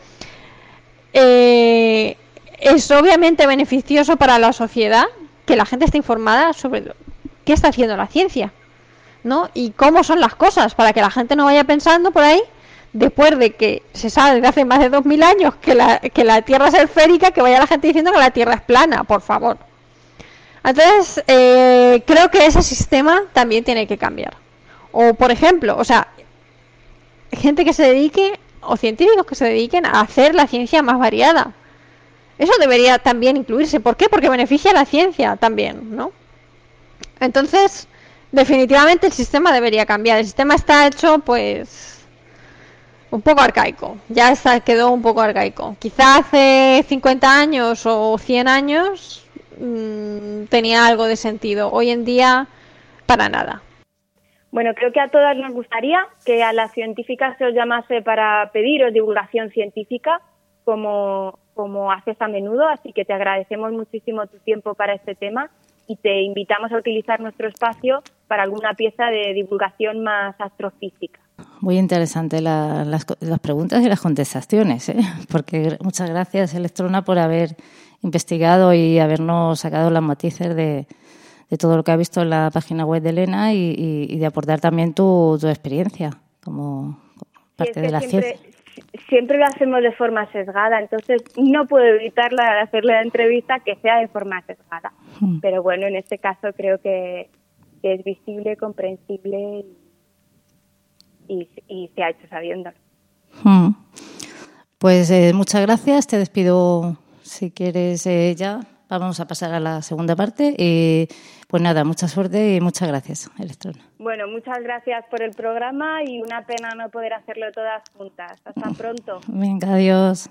eh, es obviamente beneficioso para la sociedad que la gente esté informada sobre lo, qué está haciendo la ciencia, ¿no? Y cómo son las cosas, para que la gente no vaya pensando por ahí, después de que se sabe desde hace más de dos mil años que la, que la Tierra es esférica, que vaya la gente diciendo que la Tierra es plana, por favor. Entonces, eh, creo que ese sistema también tiene que cambiar. O, por ejemplo, o sea, gente que se dedique, o científicos que se dediquen a hacer la ciencia más variada. Eso debería también incluirse. ¿Por qué? Porque beneficia a la ciencia también, ¿no? Entonces, definitivamente el sistema debería cambiar. El sistema está hecho, pues, un poco arcaico. Ya está, quedó un poco arcaico. Quizá hace cincuenta años o cien años mmm, tenía algo de sentido. Hoy en día, para nada. Bueno, creo que a todas nos gustaría que a las científicas se os llamase para pediros divulgación científica, como, como haces a menudo, así que te agradecemos muchísimo tu tiempo para este tema y te invitamos a utilizar nuestro espacio para alguna pieza de divulgación más astrofísica. Muy interesante la, las, las preguntas y las contestaciones, ¿eh? Porque muchas gracias, Electrona, por haber investigado y habernos sacado las matices de, de todo lo que ha visto en la página web de Elena y, y, y de aportar también tu, tu experiencia como parte sí, es de la siempre, ciencia. Siempre lo hacemos de forma sesgada, entonces no puedo evitarla de hacerle la entrevista que sea de forma sesgada. Hmm. Pero bueno, en este caso creo que, que es visible, comprensible y, y, y se ha hecho sabiéndolo. Hmm. Pues eh, muchas gracias, te despido si quieres eh, ya. Vamos a pasar a la segunda parte y pues nada, mucha suerte y muchas gracias, Electrona. Bueno, muchas gracias por el programa y una pena no poder hacerlo todas juntas. Hasta pronto. Venga, adiós.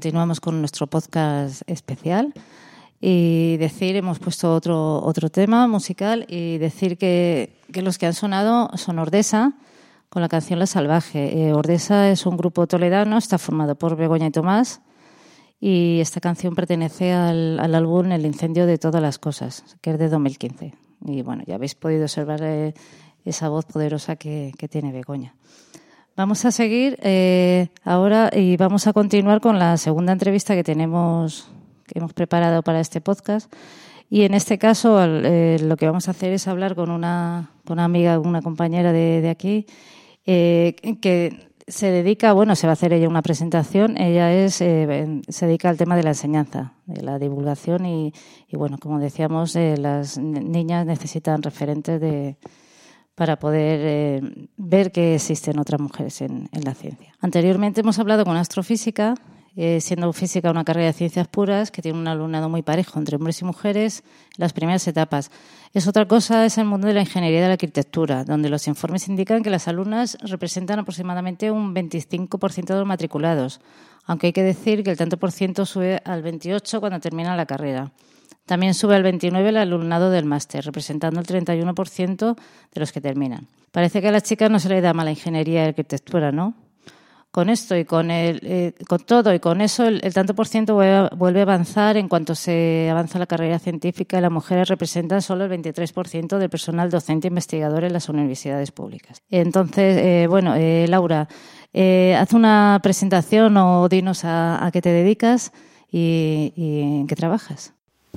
continuamos con nuestro podcast especial y decir, hemos puesto otro, otro tema musical y decir que, que los que han sonado son Ordesa con la canción La Salvaje. Eh, Ordesa es un grupo toledano, está formado por Begoña y Tomás y esta canción pertenece al, al álbum El incendio de todas las cosas, que es de dos mil quince. Y bueno, ya habéis podido observar eh, esa voz poderosa que, que tiene Begoña. Vamos a seguir eh, ahora y vamos a continuar con la segunda entrevista que tenemos, que hemos preparado para este podcast. Y en este caso eh, lo que vamos a hacer es hablar con una, con una amiga, una compañera de, de aquí, eh, que se dedica, bueno, se va a hacer ella una presentación. Ella es eh, se dedica al tema de la enseñanza, de la divulgación y, y bueno, como decíamos, eh, las niñas necesitan referentes de para poder eh, ver que existen otras mujeres en, en la ciencia. Anteriormente hemos hablado con una astrofísica, eh, siendo física una carrera de ciencias puras que tiene un alumnado muy parejo entre hombres y mujeres en las primeras etapas. Es otra cosa, es el mundo de la ingeniería y de la arquitectura, donde los informes indican que las alumnas representan aproximadamente un veinticinco por ciento de los matriculados, aunque hay que decir que el tanto por ciento sube al veintiocho por ciento cuando termina la carrera. También sube al veintinueve por ciento el alumnado del máster, representando el treinta y uno por ciento de los que terminan. Parece que a las chicas no se les da mala ingeniería y arquitectura, ¿no? Con esto y con, el, eh, con todo y con eso, el, el tanto por ciento vuelve, vuelve a avanzar en cuanto se avanza la carrera científica y las mujeres representan solo el veintitrés por ciento del personal docente e investigador en las universidades públicas. Entonces, eh, bueno, eh, Laura, eh, haz una presentación o dinos a, a qué te dedicas y, y en qué trabajas.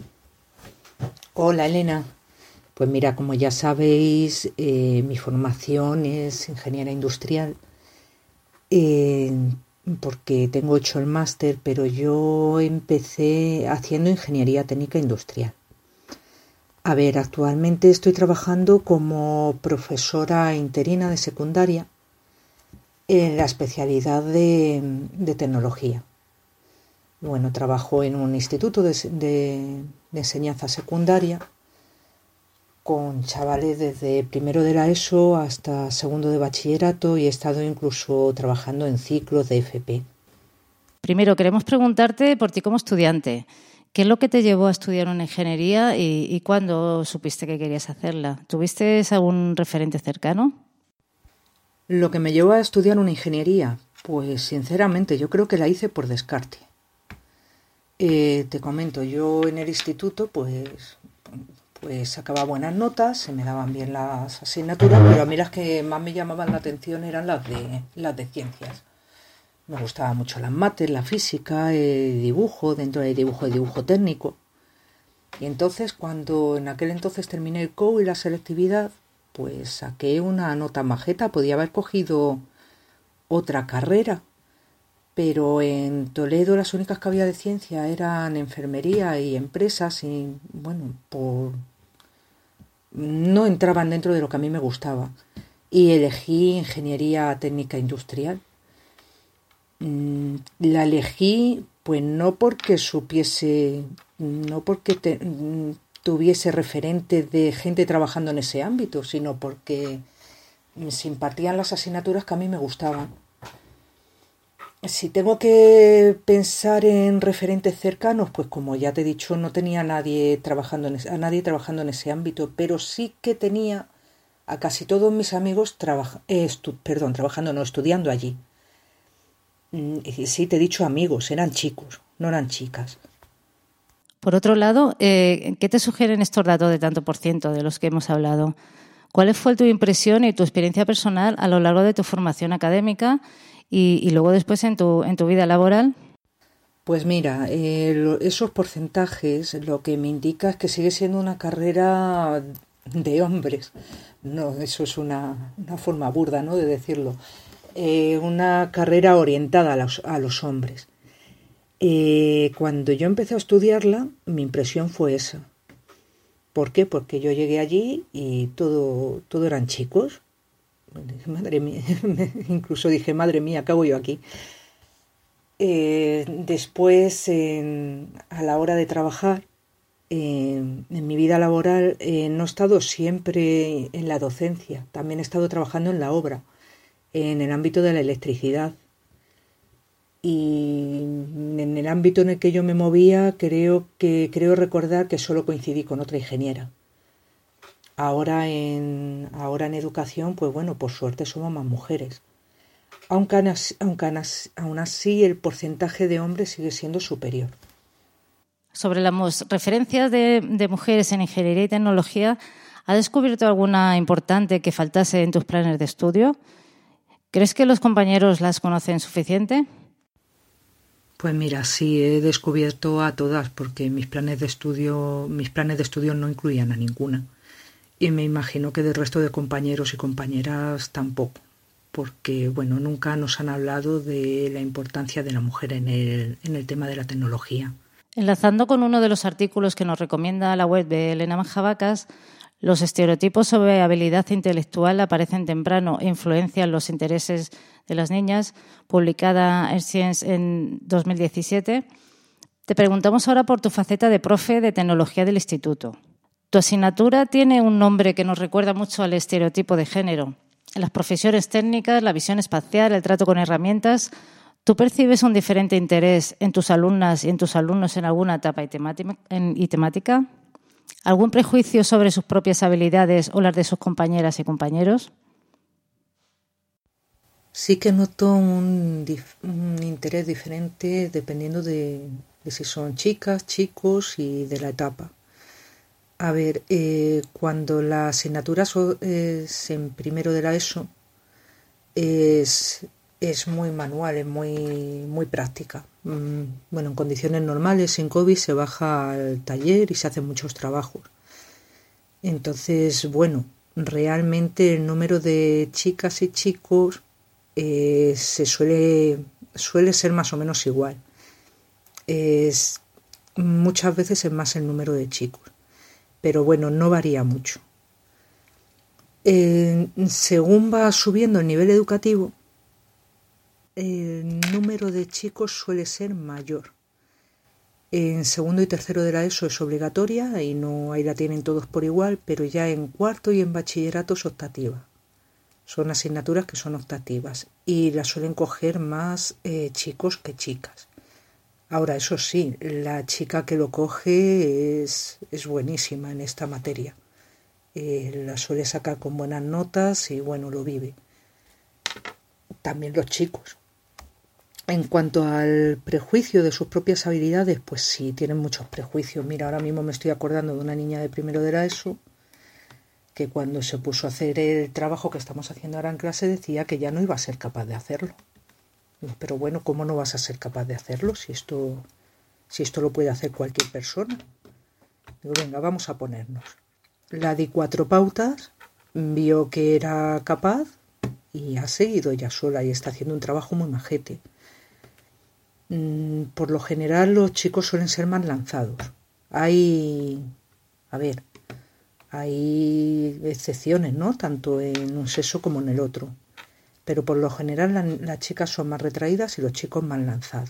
Hola Elena, pues mira, como ya sabéis, eh, mi formación es ingeniera industrial, eh, porque tengo hecho el máster, pero yo empecé haciendo ingeniería técnica industrial. A ver, actualmente estoy trabajando como profesora interina de secundaria en la especialidad de, de tecnología. Bueno, trabajo en un instituto de, de, de enseñanza secundaria con chavales desde primero de la ESO hasta segundo de bachillerato y he estado incluso trabajando en ciclos de F P. Primero, queremos preguntarte por ti como estudiante. ¿Qué es lo que te llevó a estudiar una ingeniería y, y cuándo supiste que querías hacerla? ¿Tuviste algún referente cercano? Lo que me llevó a estudiar una ingeniería, pues sinceramente yo creo que la hice por descarte. Eh, te comento, yo en el instituto pues, pues sacaba buenas notas, se me daban bien las asignaturas, pero a mí las que más me llamaban la atención eran las de, las de ciencias. Me gustaban mucho las mates, la física, el dibujo, dentro del dibujo el dibujo técnico. Y entonces cuando en aquel entonces terminé el C O U y la selectividad, pues saqué una nota majeta, podía haber cogido otra carrera. Pero en Toledo las únicas que había de ciencia eran enfermería y empresas y, bueno, por... no entraban dentro de lo que a mí me gustaba. Y elegí ingeniería técnica industrial. La elegí, pues no porque supiese, no porque te, tuviese referentes de gente trabajando en ese ámbito, sino porque se impartían las asignaturas que a mí me gustaban. Si tengo que pensar en referentes cercanos, pues como ya te he dicho, no tenía a nadie trabajando en ese, a nadie trabajando en ese ámbito, pero sí que tenía a casi todos mis amigos trabaja, eh, estu, perdón, trabajando, no, estudiando allí. Y sí, te he dicho amigos, eran chicos, no eran chicas. Por otro lado, eh, ¿qué te sugieren estos datos de tanto por ciento de los que hemos hablado? ¿Cuál fue tu impresión y tu experiencia personal a lo largo de tu formación académica y, y luego después en tu, en tu vida laboral? Pues mira, eh, lo, esos porcentajes lo que me indica es que sigue siendo una carrera de hombres. No, eso es una, una forma burda, ¿no?, de decirlo. Eh, una carrera orientada a los, a los hombres. Eh, cuando yo empecé a estudiarla, mi impresión fue esa. ¿Por qué? Porque yo llegué allí y todo, todo eran chicos. Madre mía, incluso dije, madre mía, ¿qué hago yo aquí? Eh, después, en, a la hora de trabajar, eh, en mi vida laboral, eh, no he estado siempre en la docencia, también he estado trabajando en la obra, en el ámbito de la electricidad. Y en el ámbito en el que yo me movía, creo que creo recordar que solo coincidí con otra ingeniera. Ahora en, ahora en educación, pues bueno, por suerte somos más mujeres. Aunque, aunque aún así el porcentaje de hombres sigue siendo superior. Sobre las referencias de, de mujeres en ingeniería y tecnología, ¿has descubierto alguna importante que faltase en tus planes de estudio? ¿Crees que los compañeros las conocen suficiente? Pues mira, sí, he descubierto a todas, porque mis planes de estudio, mis planes de estudio no incluían a ninguna. Y me imagino que del resto de compañeros y compañeras tampoco, porque bueno, nunca nos han hablado de la importancia de la mujer en el, en el tema de la tecnología. Enlazando con uno de los artículos que nos recomienda la web de Elena Manjabacas, los estereotipos sobre habilidad intelectual aparecen temprano e influencian los intereses de las niñas, publicada en Science en dos mil diecisiete. Te preguntamos ahora por tu faceta de profe de tecnología del instituto. Tu asignatura tiene un nombre que nos recuerda mucho al estereotipo de género. En las profesiones técnicas, la visión espacial, el trato con herramientas, ¿tú percibes un diferente interés en tus alumnas y en tus alumnos en alguna etapa y temática? ¿Algún prejuicio sobre sus propias habilidades o las de sus compañeras y compañeros? Sí que noto un, dif- un interés diferente dependiendo de, de si son chicas, chicos y de la etapa. A ver, eh, cuando la asignatura so- es en primero de la ESO, es, es muy manual, es muy, muy práctica. Mm, bueno, en condiciones normales, sin COVID, se baja al taller y se hacen muchos trabajos. Entonces, bueno, realmente el número de chicas y chicos eh, se suele, suele ser más o menos igual. Es, muchas veces es más el número de chicos. Pero bueno, no varía mucho. Eh, según va subiendo el nivel educativo, el número de chicos suele ser mayor. En segundo y tercero de la ESO es obligatoria y no, ahí la tienen todos por igual, pero ya en cuarto y en bachillerato es optativa. Son asignaturas que son optativas y las suelen coger más eh, chicos que chicas. Ahora, eso sí, la chica que lo coge es, es buenísima en esta materia. Eh, la suele sacar con buenas notas y, bueno, lo vive. También los chicos. En cuanto al prejuicio de sus propias habilidades, pues sí, tienen muchos prejuicios. Mira, ahora mismo me estoy acordando de una niña de primero de la ESO que cuando se puso a hacer el trabajo que estamos haciendo ahora en clase decía que ya no iba a ser capaz de hacerlo. Pero bueno, ¿cómo no vas a ser capaz de hacerlo si esto, si esto lo puede hacer cualquier persona? Digo, venga, vamos a ponernos. La di cuatro pautas, vio que era capaz y ha seguido ella sola y está haciendo un trabajo muy majete. Por lo general los chicos suelen ser más lanzados. Hay, a ver, hay excepciones, ¿no? Tanto en un sexo como en el otro. Pero por lo general la, las chicas son más retraídas y los chicos más lanzados.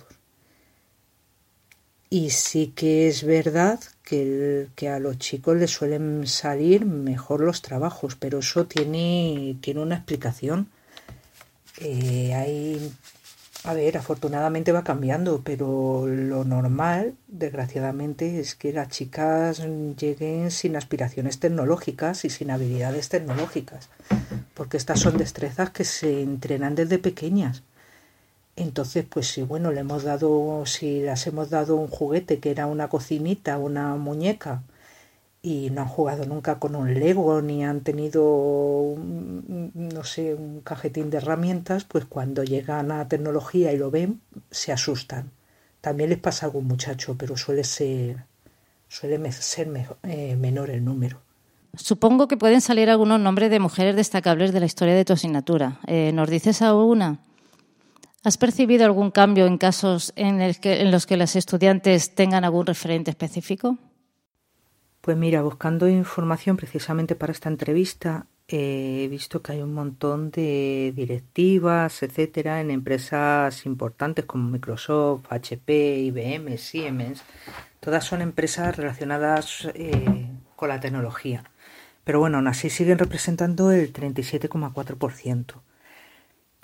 Y sí que es verdad que, el, que a los chicos les suelen salir mejor los trabajos, pero eso tiene, tiene una explicación. Eh, hay, a ver, afortunadamente va cambiando, pero lo normal, desgraciadamente, es que las chicas lleguen sin aspiraciones tecnológicas y sin habilidades tecnológicas, porque estas son destrezas que se entrenan desde pequeñas. Entonces, pues sí, bueno, le hemos dado, si las hemos dado un juguete que era una cocinita, una muñeca, y no han jugado nunca con un Lego, ni han tenido, no sé, un cajetín de herramientas, pues cuando llegan a tecnología y lo ven, se asustan. También les pasa a algún muchacho, pero suele ser, suele ser mejor, eh, menor el número. Supongo que pueden salir algunos nombres de mujeres destacables de la historia de tu asignatura. Eh, ¿Nos dices alguna? ¿Has percibido algún cambio en casos en, el que, en los que las estudiantes tengan algún referente específico? Pues mira, buscando información precisamente para esta entrevista, eh, he visto que hay un montón de directivas, etcétera, en empresas importantes como Microsoft, H P, I B M, Siemens. Todas son empresas relacionadas eh, con la tecnología. Pero bueno, aún así siguen representando el treinta y siete coma cuatro por ciento.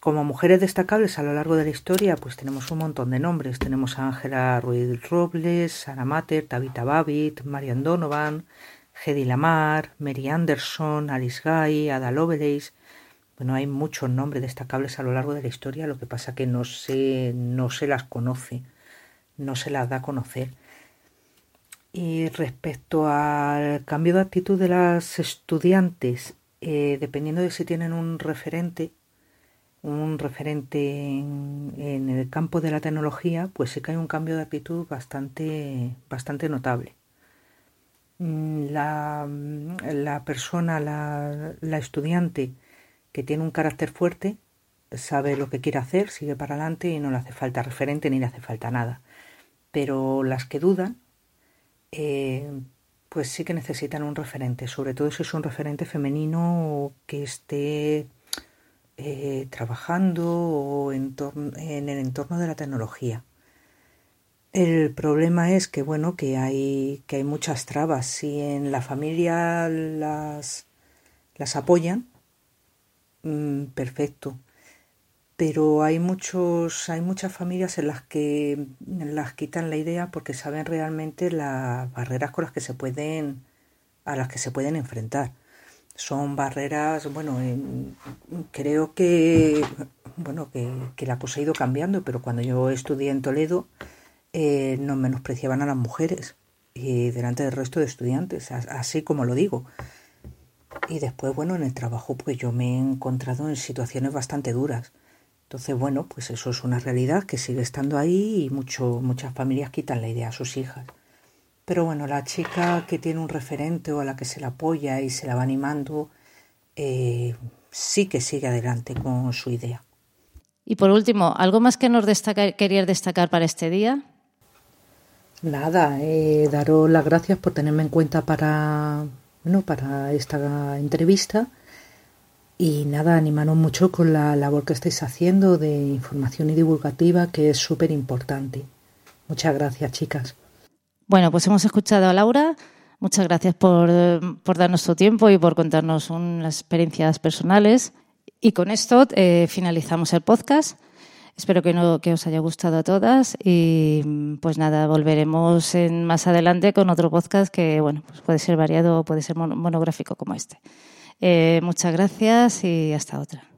como mujeres destacables a lo largo de la historia, pues tenemos un montón de nombres. Tenemos a Ángela Ruiz Robles, Sarah Mater, Tabitha Babbitt, Marian Donovan, Hedy Lamarr, Mary Anderson, Alice Guy, Ada Lovelace. Bueno, hay muchos nombres destacables a lo largo de la historia, lo que pasa que no se, no se las conoce, no se las da a conocer. Y respecto al cambio de actitud de las estudiantes, eh, dependiendo de si tienen un referente, un referente en, en el campo de la tecnología, pues sí que hay un cambio de actitud bastante, bastante notable. La, la persona, la, la estudiante que tiene un carácter fuerte, sabe lo que quiere hacer, sigue para adelante y no le hace falta referente ni le hace falta nada. Pero las que dudan, eh, pues sí que necesitan un referente, sobre todo si es un referente femenino que esté eh, trabajando o en, torno, en el entorno de la tecnología. El problema es que, bueno, que hay, que hay muchas trabas. Si en la familia las, las apoyan, mmm, perfecto. Pero hay muchos, hay muchas familias en las que las quitan la idea porque saben realmente las barreras con las que se pueden, a las que se pueden enfrentar. Son barreras, bueno, eh, creo que, bueno, que, que la cosa ha ido cambiando, pero cuando yo estudié en Toledo, Eh, nos menospreciaban a las mujeres y delante del resto de estudiantes, así como lo digo. Y después, bueno, en el trabajo pues yo me he encontrado en situaciones bastante duras. Entonces, bueno, pues eso es una realidad que sigue estando ahí y mucho, muchas familias quitan la idea a sus hijas. Pero bueno, la chica que tiene un referente o a la que se la apoya y se la va animando, eh, sí que sigue adelante con su idea. Y por último, ¿algo más que nos destaca, querías destacar para este día? Nada, eh, daros las gracias por tenerme en cuenta para, bueno, para esta entrevista y nada, animaros mucho con la labor que estáis haciendo de información y divulgativa, que es súper importante. Muchas gracias, chicas. Bueno, pues hemos escuchado a Laura. Muchas gracias por, por darnos tu tiempo y por contarnos unas experiencias personales. Y con esto eh, finalizamos el podcast. Espero que, no, que os haya gustado a todas y pues nada, volveremos en, más adelante con otro podcast que bueno, pues puede ser variado o puede ser monográfico como este. Eh, muchas gracias y hasta otra.